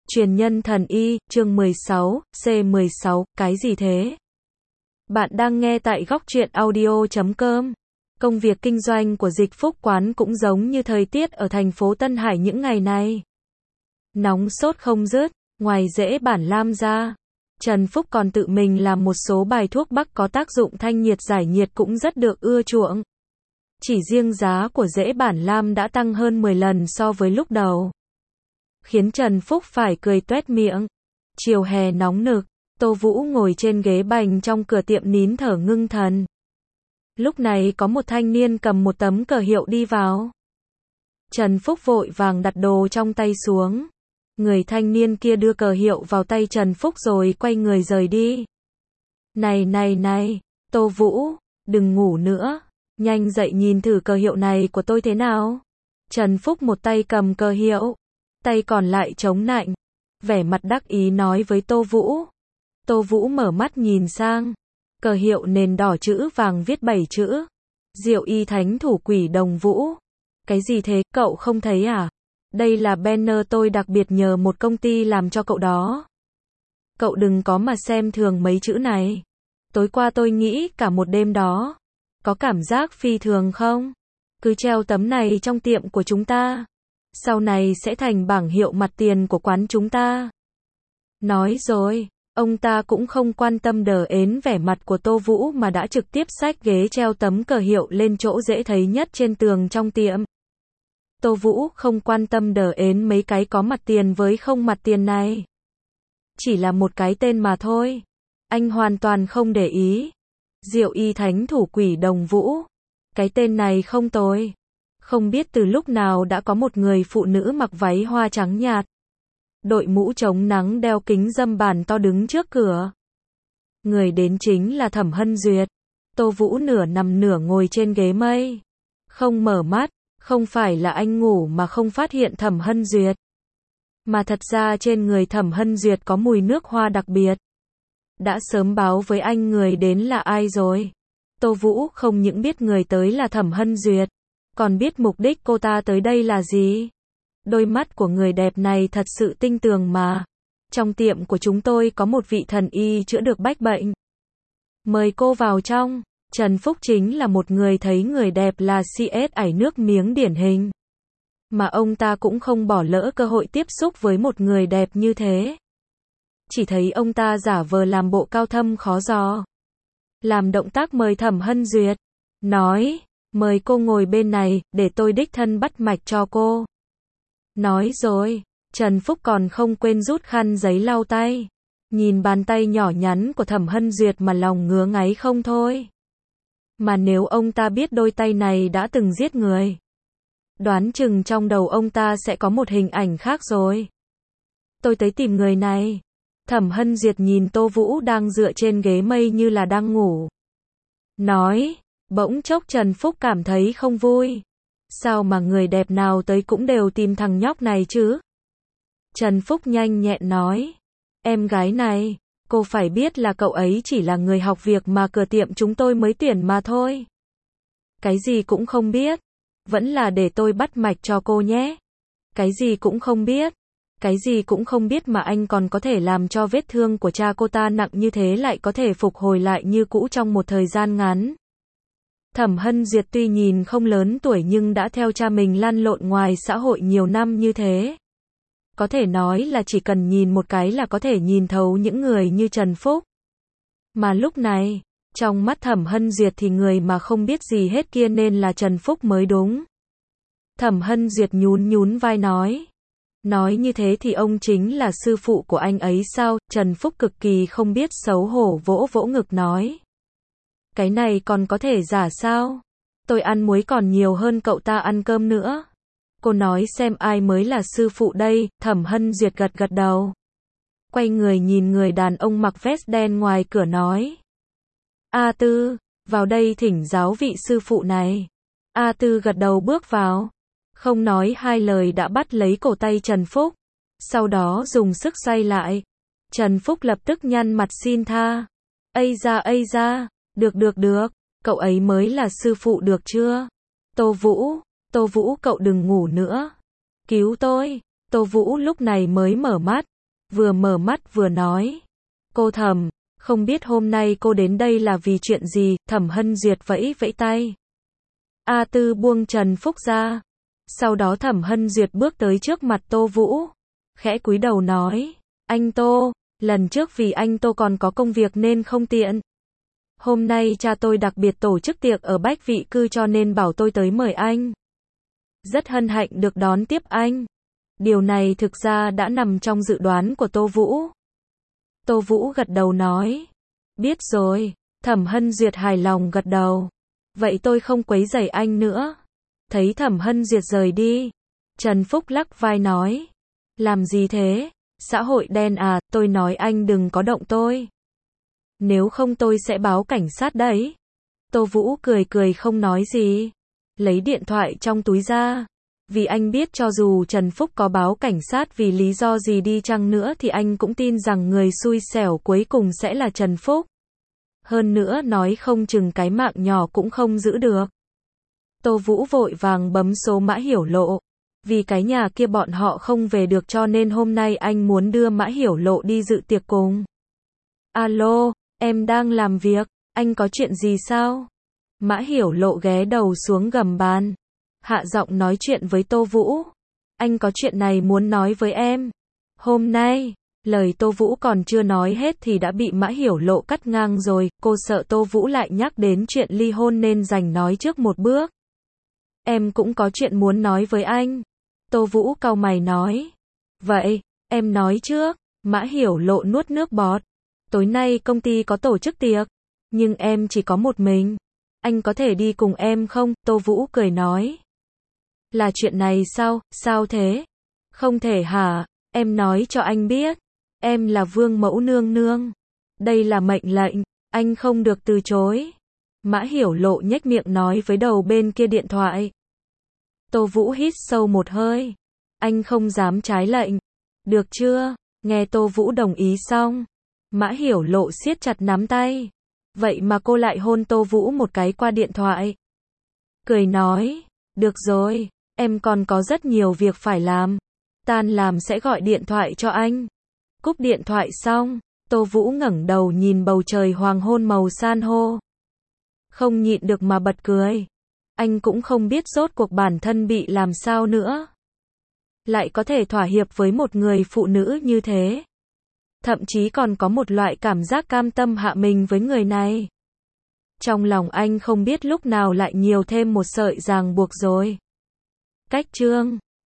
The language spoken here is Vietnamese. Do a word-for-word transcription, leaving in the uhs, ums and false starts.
Truyền nhân thần y, chương mười sáu, C mười sáu, cái gì thế? Bạn đang nghe tại góc truyện audio chấm com. Công việc kinh doanh của Dịch Phúc Quán cũng giống như thời tiết ở thành phố Tân Hải những ngày này. Nóng sốt không dứt, ngoài dễ bản lam ra, Trần Phúc còn tự mình làm một số bài thuốc bắc có tác dụng thanh nhiệt giải nhiệt cũng rất được ưa chuộng. Chỉ riêng giá của dễ bản lam đã tăng hơn mười lần so với lúc đầu, khiến Trần Phúc phải cười toét miệng. Chiều hè nóng nực, Tô Vũ ngồi trên ghế bành trong cửa tiệm nín thở ngưng thần. Lúc này có một thanh niên cầm một tấm cờ hiệu đi vào. Trần Phúc vội vàng đặt đồ trong tay xuống. Người thanh niên kia đưa cờ hiệu vào tay Trần Phúc rồi quay người rời đi. Này này này, Tô Vũ, đừng ngủ nữa, nhanh dậy nhìn thử cờ hiệu này của tôi thế nào. Trần Phúc một tay cầm cờ hiệu, tay còn lại chống nạnh, vẻ mặt đắc ý nói với Tô Vũ. Tô Vũ mở mắt nhìn sang, cờ hiệu nền đỏ chữ vàng viết bảy chữ. Diệu y thánh thủ quỷ đồng vũ. Cái gì thế, cậu không thấy à? Đây là banner tôi đặc biệt nhờ một công ty làm cho cậu đó. Cậu đừng có mà xem thường mấy chữ này. Tối qua tôi nghĩ cả một đêm đó. Có cảm giác phi thường không? Cứ treo tấm này trong tiệm của chúng ta. Sau này sẽ thành bảng hiệu mặt tiền của quán chúng ta. Nói rồi, ông ta cũng không quan tâm đờ ến vẻ mặt của Tô Vũ mà đã trực tiếp xách ghế treo tấm cờ hiệu lên chỗ dễ thấy nhất trên tường trong tiệm. Tô Vũ không quan tâm đờ ến mấy cái có mặt tiền với không mặt tiền này. Chỉ là một cái tên mà thôi. Anh hoàn toàn không để ý. Diệu y thánh thủ quỷ đồng vũ. Cái tên này không tồi. Không biết từ lúc nào đã có một người phụ nữ mặc váy hoa trắng nhạt, đội mũ chống nắng đeo kính râm bàn to đứng trước cửa. Người đến chính là Thẩm Hân Duyệt. Tô Vũ nửa nằm nửa ngồi trên ghế mây, không mở mắt. Không phải là anh ngủ mà không phát hiện Thẩm Hân Duyệt, mà thật ra trên người Thẩm Hân Duyệt có mùi nước hoa đặc biệt. Đã sớm báo với anh người đến là ai rồi. Tô Vũ không những biết người tới là Thẩm Hân Duyệt, còn biết mục đích cô ta tới đây là gì. Đôi mắt của người đẹp này thật sự tinh tường mà. Trong tiệm của chúng tôi có một vị thần y chữa được bách bệnh. Mời cô vào trong. Trần Phúc chính là một người thấy người đẹp là xê ét ảy nước miếng điển hình. Mà ông ta cũng không bỏ lỡ cơ hội tiếp xúc với một người đẹp như thế. Chỉ thấy ông ta giả vờ làm bộ cao thâm khó dò, làm động tác mời Thẩm Hân Duyệt. Nói, mời cô ngồi bên này, để tôi đích thân bắt mạch cho cô. Nói rồi, Trần Phúc còn không quên rút khăn giấy lau tay. Nhìn bàn tay nhỏ nhắn của Thẩm Hân Duyệt mà lòng ngứa ngáy không thôi. Mà nếu ông ta biết đôi tay này đã từng giết người, đoán chừng trong đầu ông ta sẽ có một hình ảnh khác rồi. Tôi tới tìm người này. Thẩm Hân Duyệt nhìn Tô Vũ đang dựa trên ghế mây như là đang ngủ. Nói, bỗng chốc Trần Phúc cảm thấy không vui. Sao mà người đẹp nào tới cũng đều tìm thằng nhóc này chứ? Trần Phúc nhanh nhẹn nói, em gái này, cô phải biết là cậu ấy chỉ là người học việc mà cửa tiệm chúng tôi mới tuyển mà thôi. Cái gì cũng không biết. Vẫn là để tôi bắt mạch cho cô nhé. Cái gì cũng không biết. Cái gì cũng không biết mà anh còn có thể làm cho vết thương của cha cô ta nặng như thế lại có thể phục hồi lại như cũ trong một thời gian ngắn. Thẩm Hân Duyệt tuy nhìn không lớn tuổi nhưng đã theo cha mình lăn lộn ngoài xã hội nhiều năm như thế. Có thể nói là chỉ cần nhìn một cái là có thể nhìn thấu những người như Trần Phúc. Mà lúc này, trong mắt Thẩm Hân Duyệt thì người mà không biết gì hết kia nên là Trần Phúc mới đúng. Thẩm Hân Duyệt nhún nhún vai nói. Nói như thế thì ông chính là sư phụ của anh ấy sao? Trần Phúc cực kỳ không biết xấu hổ vỗ vỗ ngực nói. Cái này còn có thể giả sao? Tôi ăn muối còn nhiều hơn cậu ta ăn cơm nữa. Cô nói xem ai mới là sư phụ đây? Thẩm Hân Duyệt gật gật đầu. Quay người nhìn người đàn ông mặc vest đen ngoài cửa nói. A Tư, vào đây thỉnh giáo vị sư phụ này. A Tư gật đầu bước vào. Không nói hai lời đã bắt lấy cổ tay Trần Phúc. Sau đó dùng sức xoay lại. Trần Phúc lập tức nhăn mặt xin tha. Ây da ây da, được được được, cậu ấy mới là sư phụ được chưa? Tô Vũ, Tô Vũ cậu đừng ngủ nữa. Cứu tôi. Tô Vũ lúc này mới mở mắt. vừa mở mắt vừa nói. Cô Thẩm, không biết hôm nay cô đến đây là vì chuyện gì, Thẩm Hân Duyệt vẫy vẫy tay. A Tư buông Trần Phúc ra. Sau đó Thẩm Hân Duyệt bước tới trước mặt Tô Vũ. Khẽ cúi đầu nói, anh Tô, lần trước vì anh Tô còn có công việc nên không tiện. Hôm nay cha tôi đặc biệt tổ chức tiệc ở Bách Vị Cư cho nên bảo tôi tới mời anh. Rất hân hạnh được đón tiếp anh. Điều này thực ra đã nằm trong dự đoán của Tô Vũ. Tô Vũ gật đầu nói, biết rồi. Thẩm Hân Duyệt hài lòng gật đầu. Vậy tôi không quấy rầy anh nữa. Thấy Thẩm Hân Duyệt rời đi, Trần Phúc lắc vai nói, làm gì thế? Xã hội đen à, tôi nói anh đừng có động tôi. Nếu không tôi sẽ báo cảnh sát đấy. Tô Vũ cười cười không nói gì. Lấy điện thoại trong túi ra. Vì anh biết cho dù Trần Phúc có báo cảnh sát vì lý do gì đi chăng nữa thì anh cũng tin rằng người xui xẻo cuối cùng sẽ là Trần Phúc. Hơn nữa nói không chừng cái mạng nhỏ cũng không giữ được. Tô Vũ vội vàng bấm số Mã Hiểu Lộ. Vì cái nhà kia bọn họ không về được cho nên hôm nay anh muốn đưa Mã Hiểu Lộ đi dự tiệc cùng. Alo, em đang làm việc, anh có chuyện gì sao? Mã Hiểu Lộ ghé đầu xuống gầm bàn. Hạ giọng nói chuyện với Tô Vũ. Anh có chuyện này muốn nói với em. Hôm nay, lời Tô Vũ còn chưa nói hết thì đã bị Mã Hiểu Lộ cắt ngang rồi. Cô sợ Tô Vũ lại nhắc đến chuyện ly hôn nên dành nói trước một bước. Em cũng có chuyện muốn nói với anh. Tô Vũ cau mày nói. Vậy, em nói trước. Mã Hiểu Lộ nuốt nước bọt. Tối nay công ty có tổ chức tiệc. Nhưng em chỉ có một mình. Anh có thể đi cùng em không? Tô Vũ cười nói. Là chuyện này sao? Sao thế? Không thể hả? Em nói cho anh biết. Em là vương mẫu nương nương. Đây là mệnh lệnh. Anh không được từ chối. Mã Hiểu Lộ nhếch miệng nói với đầu bên kia điện thoại. Tô Vũ hít sâu một hơi. Anh không dám trái lệnh. Được chưa? Nghe Tô Vũ đồng ý xong. Mã Hiểu Lộ siết chặt nắm tay. Vậy mà cô lại hôn Tô Vũ một cái qua điện thoại. Cười nói. Được rồi, em còn có rất nhiều việc phải làm. Tan làm sẽ gọi điện thoại cho anh. Cúp điện thoại xong, Tô Vũ ngẩng đầu nhìn bầu trời hoàng hôn màu san hô. Không nhịn được mà bật cười. Anh cũng không biết rốt cuộc bản thân bị làm sao nữa. Lại có thể thỏa hiệp với một người phụ nữ như thế. Thậm chí còn có một loại cảm giác cam tâm hạ mình với người này. Trong lòng anh không biết lúc nào lại nhiều thêm một sợi ràng buộc rồi. Cách chương